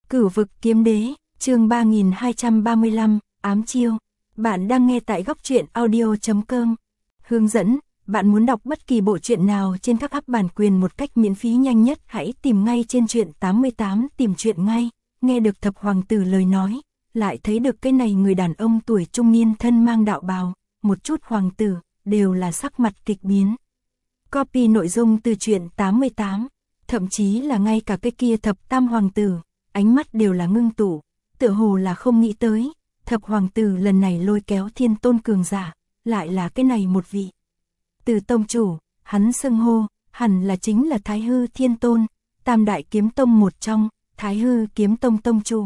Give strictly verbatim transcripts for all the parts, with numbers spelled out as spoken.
Cửu vực kiếm đế, chương ba nghìn hai trăm ba mươi lăm, ám chiêu. Bạn đang nghe tại góc truyện audio chấm com. Hướng dẫn, bạn muốn đọc bất kỳ bộ truyện nào trên các app bản quyền một cách miễn phí nhanh nhất, hãy tìm ngay trên truyện tám mươi tám, tìm truyện ngay. Nghe được thập hoàng tử lời nói, lại thấy được cái này người đàn ông tuổi trung niên thân mang đạo bào, một chút hoàng tử, đều là sắc mặt kịch biến. Copy nội dung từ truyện tám mươi tám, thậm chí là ngay cả cái kia thập tam hoàng tử, ánh mắt đều là ngưng tụ, tựa hồ là không nghĩ tới, thập hoàng tử lần này lôi kéo thiên tôn cường giả, lại là cái này một vị. Từ tông chủ, hắn xưng hô, hẳn là chính là Thái Hư Thiên Tôn, Tam Đại Kiếm Tông một trong, Thái Hư Kiếm Tông tông chủ.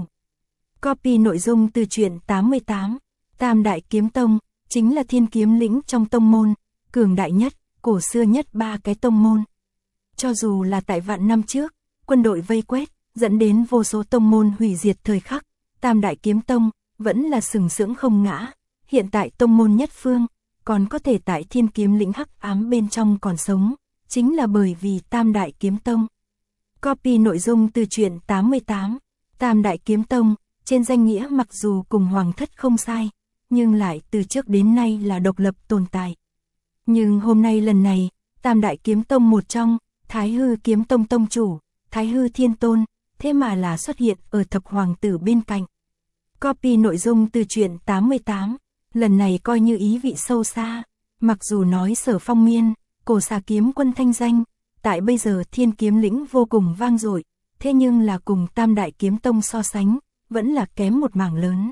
Copy nội dung từ truyện tám mươi tám, Tam Đại Kiếm Tông, chính là thiên kiếm lĩnh trong tông môn, cường đại nhất, cổ xưa nhất ba cái tông môn. Cho dù là tại vạn năm trước, quân đội vây quét, dẫn đến vô số tông môn hủy diệt thời khắc, Tam Đại Kiếm Tông vẫn là sừng sững không ngã. Hiện tại tông môn nhất phương, còn có thể tại thiên kiếm lĩnh hắc ám bên trong còn sống, chính là bởi vì Tam Đại Kiếm Tông. Copy nội dung từ truyện tám mươi tám, Tam Đại Kiếm Tông, trên danh nghĩa mặc dù cùng hoàng thất không sai, nhưng lại từ trước đến nay là độc lập tồn tại. Nhưng hôm nay lần này, Tam Đại Kiếm Tông một trong, Thái Hư Kiếm Tông tông chủ, Thái Hư Thiên Tôn, thế mà là xuất hiện ở thập hoàng tử bên cạnh. Copy nội dung từ truyện tám mươi tám, lần này coi như ý vị sâu xa, mặc dù nói Sở Phong Miên, cổ xà kiếm quân thanh danh, tại bây giờ thiên kiếm lĩnh vô cùng vang dội, thế nhưng là cùng Tam Đại Kiếm Tông so sánh, vẫn là kém một mảng lớn.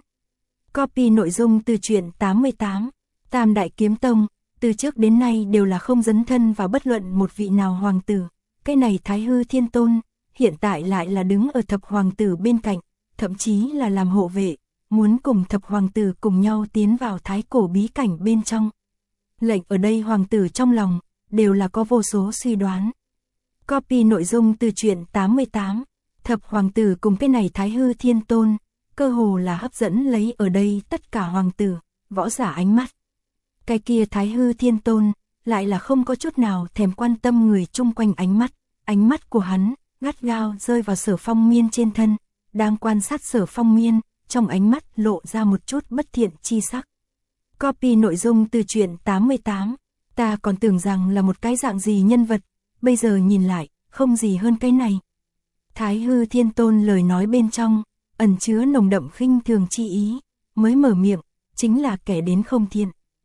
Copy nội dung từ truyện tám mươi tám, Tam Đại Kiếm Tông, từ trước đến nay đều là không dấn thân vào bất luận một vị nào hoàng tử, cái này Thái Hư Thiên Tôn, hiện tại lại là đứng ở thập hoàng tử bên cạnh, thậm chí là làm hộ vệ, muốn cùng thập hoàng tử cùng nhau tiến vào thái cổ bí cảnh bên trong. Lệnh ở đây hoàng tử trong lòng, đều là có vô số suy đoán. Copy nội dung từ truyện tám mươi tám, thập hoàng tử cùng cái này Thái Hư Thiên Tôn, cơ hồ là hấp dẫn lấy ở đây tất cả hoàng tử, võ giả ánh mắt. Cái kia Thái Hư Thiên Tôn, lại là không có chút nào thèm quan tâm người chung quanh ánh mắt, ánh mắt của hắn, gắt gao rơi vào Sở Phong Miên trên thân, đang quan sát Sở Phong Miên, trong ánh mắt lộ ra một chút bất thiện chi sắc. Copy nội dung từ truyện tám mươi tám, ta còn tưởng rằng là một cái dạng gì nhân vật, bây giờ nhìn lại, không gì hơn cái này. Thái Hư Thiên Tôn lời nói bên trong, ẩn chứa nồng đậm khinh thường chi ý, mới mở miệng, chính là kẻ đến không thiện.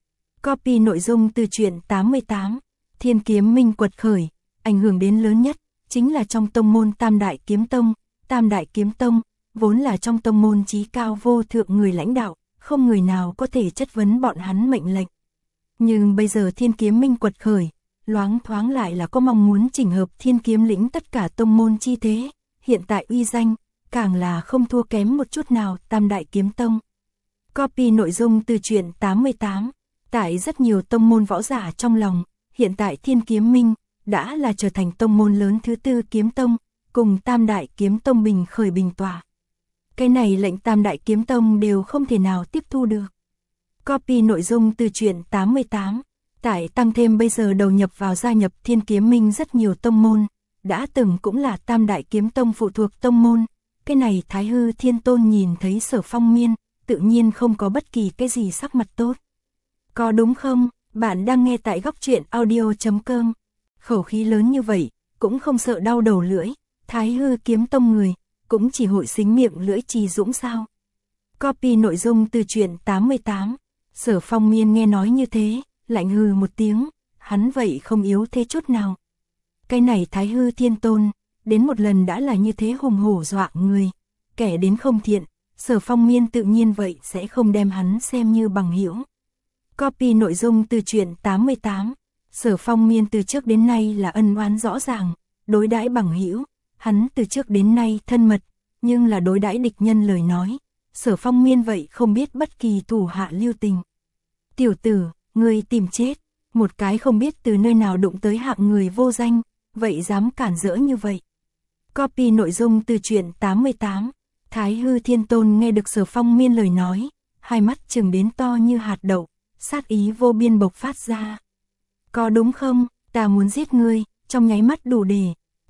Copy nội dung từ truyện tám mươi tám, Thiên Kiếm Minh quật khởi, ảnh hưởng đến lớn nhất, chính là trong tông môn Tam Đại Kiếm Tông, Tam Đại Kiếm Tông, vốn là trong tông môn chí cao vô thượng người lãnh đạo, không người nào có thể chất vấn bọn hắn mệnh lệnh. Nhưng bây giờ Thiên Kiếm Minh quật khởi, loáng thoáng lại là có mong muốn chỉnh hợp thiên kiếm lĩnh tất cả tông môn chi thế, hiện tại uy danh, càng là không thua kém một chút nào Tam Đại Kiếm Tông. Copy nội dung từ truyện tám mươi tám, tại rất nhiều tông môn võ giả trong lòng, hiện tại Thiên Kiếm Minh, đã là trở thành tông môn lớn thứ tư kiếm tông, cùng Tam Đại Kiếm Tông bình khởi bình tỏa. Cái này lệnh Tam Đại Kiếm Tông đều không thể nào tiếp thu được. Copy nội dung từ truyện tám mươi tám, tại tăng thêm bây giờ đầu nhập vào gia nhập Thiên Kiếm Minh rất nhiều tông môn, đã từng cũng là Tam Đại Kiếm Tông phụ thuộc tông môn, cái này Thái Hư Thiên Tôn nhìn thấy Sở Phong Miên, tự nhiên không có bất kỳ cái gì sắc mặt tốt. Có đúng không, bạn đang nghe tại góc truyện audio chấm com, khẩu khí lớn như vậy, cũng không sợ đau đầu lưỡi, Thái Hư Kiếm Tông người, cũng chỉ hội xính miệng lưỡi trì dũng sao. Copy nội dung từ truyện tám mươi tám, Sở Phong Miên nghe nói như thế, lạnh hừ một tiếng, hắn vậy không yếu thế chút nào. Cái này Thái Hư Thiên Tôn, đến một lần đã là như thế hùng hổ dọa người, kẻ đến không thiện, Sở Phong Miên tự nhiên vậy sẽ không đem hắn xem như bằng hữu. Copy nội dung từ truyện tám mươi tám, Sở Phong Miên từ trước đến nay là ân oán rõ ràng, đối đãi bằng hữu, hắn từ trước đến nay thân mật, nhưng là đối đãi địch nhân lời nói, Sở Phong Miên vậy không biết bất kỳ thủ hạ lưu tình. Tiểu tử, ngươi tìm chết, một cái không biết từ nơi nào đụng tới hạng người vô danh, vậy dám cản rỡ như vậy. Copy nội dung từ truyện tám mươi tám, Thái Hư Thiên Tôn nghe được Sở Phong Miên lời nói, hai mắt trừng đến to như hạt đậu, sát ý vô biên bộc phát ra. Có đúng không, ta muốn giết ngươi, trong nháy mắt đủ để.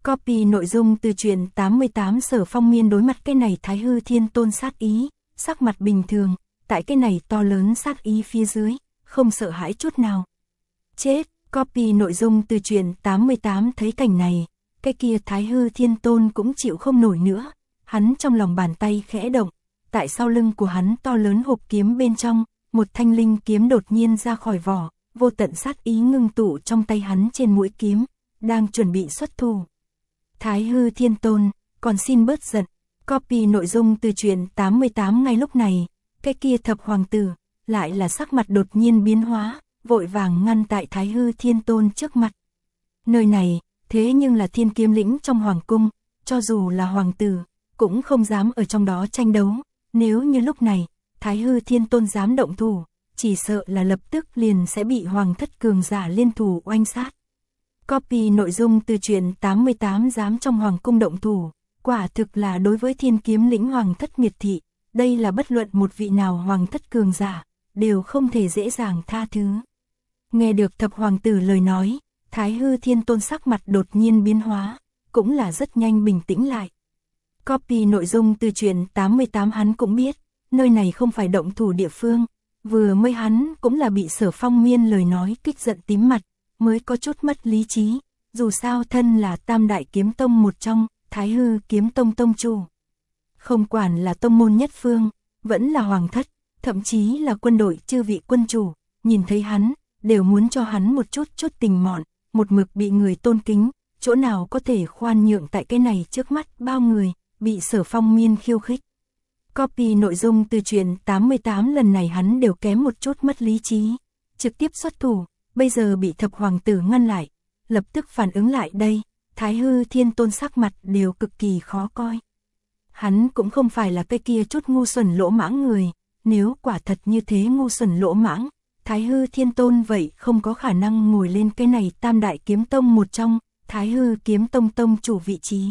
Copy nội dung từ truyện tám mươi tám. Sở Phong Miên đối mặt cái này Thái Hư Thiên Tôn sát ý, sắc mặt bình thường, tại cái này to lớn sát ý phía dưới, không sợ hãi chút nào. Chết, copy nội dung từ truyện tám mươi tám. Thấy cảnh này, cái kia Thái Hư Thiên Tôn cũng chịu không nổi nữa, hắn trong lòng bàn tay khẽ động, tại sau lưng của hắn to lớn hộp kiếm bên trong, một thanh linh kiếm đột nhiên ra khỏi vỏ, vô tận sát ý ngưng tụ trong tay hắn trên mũi kiếm, đang chuẩn bị xuất thủ. Thái Hư Thiên Tôn, còn xin bớt giận. Copy nội dung từ truyện tám mươi tám. Ngay lúc này, cái kia thập hoàng tử, lại là sắc mặt đột nhiên biến hóa, vội vàng ngăn tại Thái Hư Thiên Tôn trước mặt. Nơi này, thế nhưng là Thiên Kiếm Lĩnh trong hoàng cung, cho dù là hoàng tử, cũng không dám ở trong đó tranh đấu. Nếu như lúc này, Thái Hư Thiên Tôn dám động thủ, chỉ sợ là lập tức liền sẽ bị hoàng thất cường giả liên thủ oanh sát. Copy nội dung từ truyện tám mươi tám. Dám trong hoàng cung động thủ, quả thực là đối với Thiên Kiếm Lĩnh hoàng thất miệt thị, đây là bất luận một vị nào hoàng thất cường giả, đều không thể dễ dàng tha thứ. Nghe được thập hoàng tử lời nói, Thái Hư Thiên Tôn sắc mặt đột nhiên biến hóa, cũng là rất nhanh bình tĩnh lại. Copy nội dung từ truyện tám mươi tám. Hắn cũng biết, nơi này không phải động thủ địa phương, vừa mới hắn cũng là bị Sở Phong Miên lời nói kích giận tím mặt, mới có chút mất lý trí, dù sao thân là Tam Đại Kiếm Tông một trong, Thái Hư Kiếm Tông tông chủ. Không quản là tông môn nhất phương, vẫn là hoàng thất, thậm chí là quân đội chư vị quân chủ, nhìn thấy hắn, đều muốn cho hắn một chút chút tình mọn, một mực bị người tôn kính, chỗ nào có thể khoan nhượng tại cái này trước mắt bao người, bị Sở Phong Miên khiêu khích. Copy nội dung từ truyện tám mươi tám. Lần này hắn đều kém một chút mất lý trí, trực tiếp xuất thủ, bây giờ bị thập hoàng tử ngăn lại, lập tức phản ứng lại đây, Thái Hư Thiên Tôn sắc mặt đều cực kỳ khó coi. Hắn cũng không phải là cái kia chút ngu xuẩn lỗ mãng người, nếu quả thật như thế ngu xuẩn lỗ mãng, Thái Hư Thiên Tôn vậy không có khả năng ngồi lên cái này Tam Đại Kiếm Tông một trong, Thái Hư Kiếm Tông tông chủ vị trí.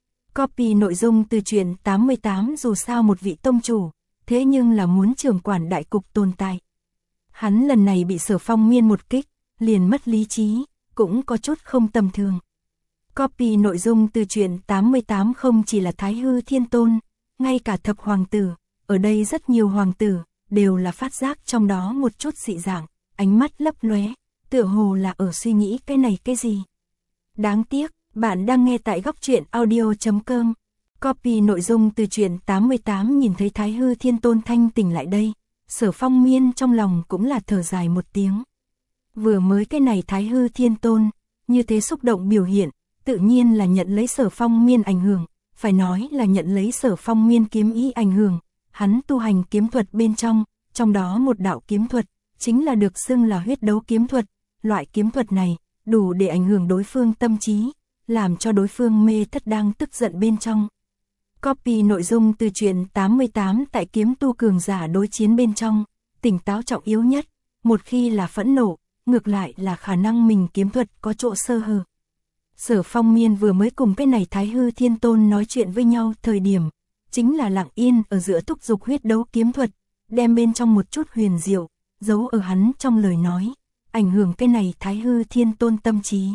Copy nội dung từ truyện tám mươi tám. Dù sao một vị tông chủ, thế nhưng là muốn trưởng quản đại cục tồn tại. Hắn lần này bị Sở Phong Miên một kích, liền mất lý trí, cũng có chút không tầm thường. Copy nội dung từ truyện tám mươi tám. Không chỉ là Thái Hư Thiên Tôn, ngay cả thập hoàng tử, ở đây rất nhiều hoàng tử, đều là phát giác trong đó một chút dị dạng, ánh mắt lấp lóe, tựa hồ là ở suy nghĩ cái này cái gì. Đáng tiếc, bạn đang nghe tại góc truyện audio chấm com. Copy nội dung từ truyện tám mươi tám. Nhìn thấy Thái Hư Thiên Tôn thanh tỉnh lại đây, Sở Phong Miên trong lòng cũng là thở dài một tiếng. Vừa mới cái này Thái Hư Thiên Tôn, như thế xúc động biểu hiện, tự nhiên là nhận lấy Sở Phong Miên ảnh hưởng, phải nói là nhận lấy Sở Phong Miên kiếm ý ảnh hưởng, hắn tu hành kiếm thuật bên trong, trong đó một đạo kiếm thuật, chính là được xưng là huyết đấu kiếm thuật, loại kiếm thuật này, đủ để ảnh hưởng đối phương tâm trí, làm cho đối phương mê thất đang tức giận bên trong. Copy nội dung từ truyện tám mươi tám. Tại kiếm tu cường giả đối chiến bên trong, tỉnh táo trọng yếu nhất, một khi là phẫn nộ, ngược lại là khả năng mình kiếm thuật có chỗ sơ hở. Sở Phong Miên vừa mới cùng cái này Thái Hư Thiên Tôn nói chuyện với nhau thời điểm, chính là lặng yên ở giữa thúc dục huyết đấu kiếm thuật, đem bên trong một chút huyền diệu, giấu ở hắn trong lời nói, ảnh hưởng cái này Thái Hư Thiên Tôn tâm trí.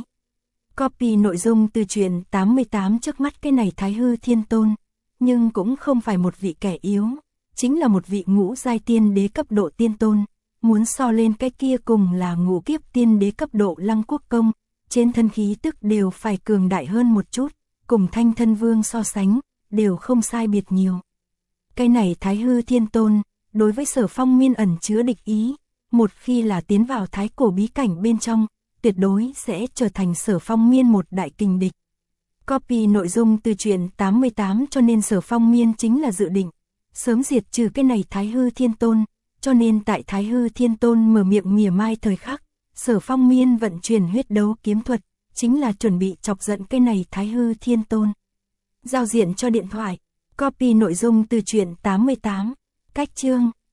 Copy nội dung từ truyện tám mươi tám. Trước mắt cái này Thái Hư Thiên Tôn, nhưng cũng không phải một vị kẻ yếu, chính là một vị ngũ giai tiên đế cấp độ tiên tôn, muốn so lên cái kia cùng là ngũ kiếp tiên đế cấp độ Lăng Quốc Công, trên thân khí tức đều phải cường đại hơn một chút, cùng Thanh Thân Vương so sánh, đều không sai biệt nhiều. Cái này Thái Hư Thiên Tôn, đối với Sở Phong Miên ẩn chứa địch ý, một khi là tiến vào thái cổ bí cảnh bên trong, tuyệt đối sẽ trở thành Sở Phong Miên một đại kình địch. Copy nội dung từ truyện tám mươi tám. Cho nên Sở Phong Miên chính là dự định sớm diệt trừ cái này Thái Hư Thiên Tôn, cho nên tại Thái Hư Thiên Tôn mở miệng mỉa mai thời khắc, Sở Phong Miên vận chuyển huyết đấu kiếm thuật, chính là chuẩn bị chọc giận cái này Thái Hư Thiên Tôn. Giao diện cho điện thoại. Copy nội dung từ truyện tám mươi tám. Cách chương